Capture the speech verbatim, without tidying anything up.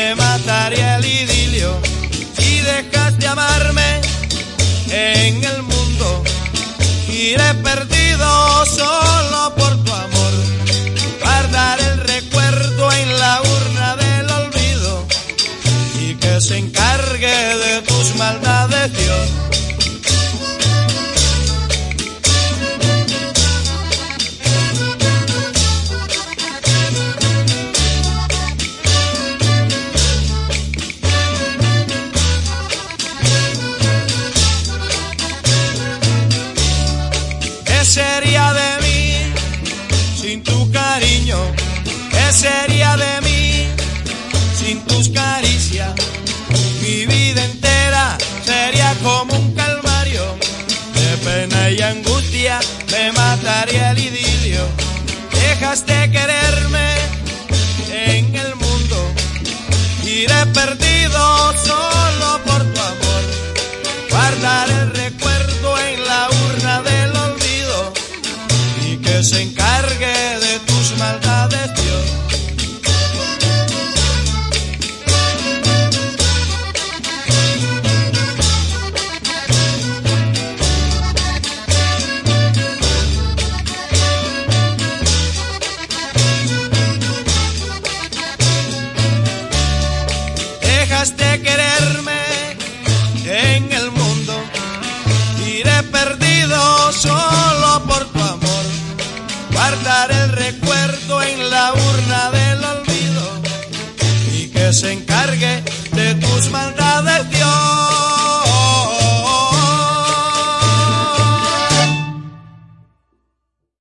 me mataría el idilio. Si dejas de amarme en el mundo, iré perdido solo por tu amor. Guardar el recuerdo en la urna del olvido y que se encargue de tus maldades Dios. ¿Qué sería de mí sin tu cariño? ¿Qué sería de mí sin tus caricias? Mi vida entera sería como un calvario. De pena y angustia me mataría el idilio. Dejas de quererme en el mundo, iré perdido solo por tu amor. Guardar el recuerdo en la urna del olvido y que se encargue de tus maldades Dios. Dejas de quererme en el mundo, iré perdido solo por tu amor. Guardar el recuerdo en la urna del olvido y que se encargue